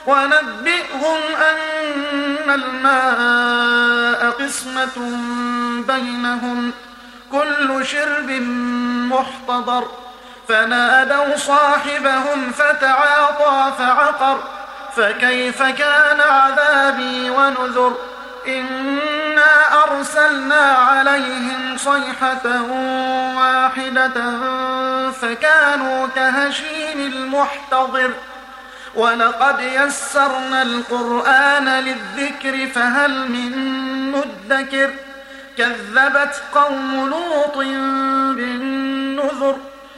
ونبئهم أن الماء قسمة بينهم كل شرب محتضر فنادوا صاحبهم فتعاطى فعقر فكيف كان عذابي ونذر إنا أرسلنا عليهم صيحة واحدة فكانوا كهشيم المحتضر ولقد يسرنا القرآن للذكر فهل من مدكر كذبت قوم لوط بالنذر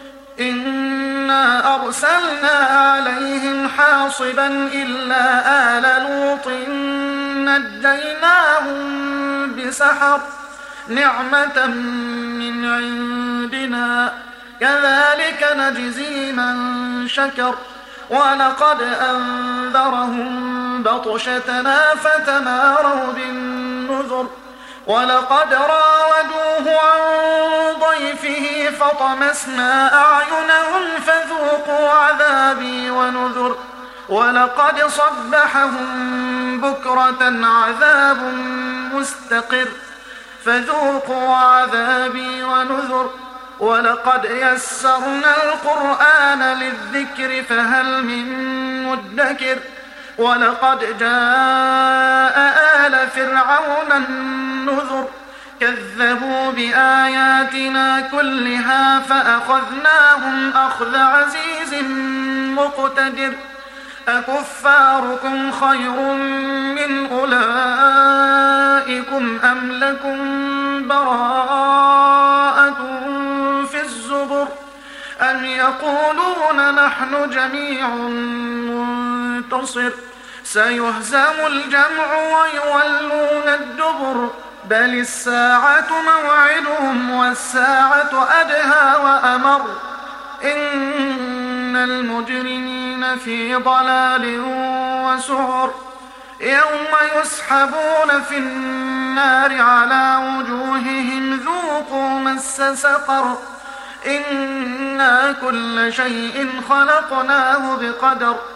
إنا أرسلنا عليهم حاصبا إلا آل لوط نجيناهم بسحر نعمة من عندنا كذلك نجزي من شكر ولقد أنذرهم بطشتنا فتماروا بالنذر ولقد راودوه عن ضيفه فطمسنا أعينهم فذوقوا عذابي ونذر ولقد صبحهم بكرة عذاب مستقر فذوقوا عذابي ونذر ولقد يسرنا القرآن للذكر فهل من مدكر ولقد جاء آل فرعون النذر كذبوا بآياتنا كلها فأخذناهم أخذ عزيز مقتدر أكفاركم خير من أولئكم أم لكم براءة في الزبر أم يقولون نحن جميع منتصر سيهزم الجمع ويولون الدبر بل الساعة موعدهم والساعة أدهى وأمر إن المجرمين في ضلال وسعر يوم يسحبون في النار على وجوههم ذوقوا مس سقر إنا كل شيء خلقناه بقدر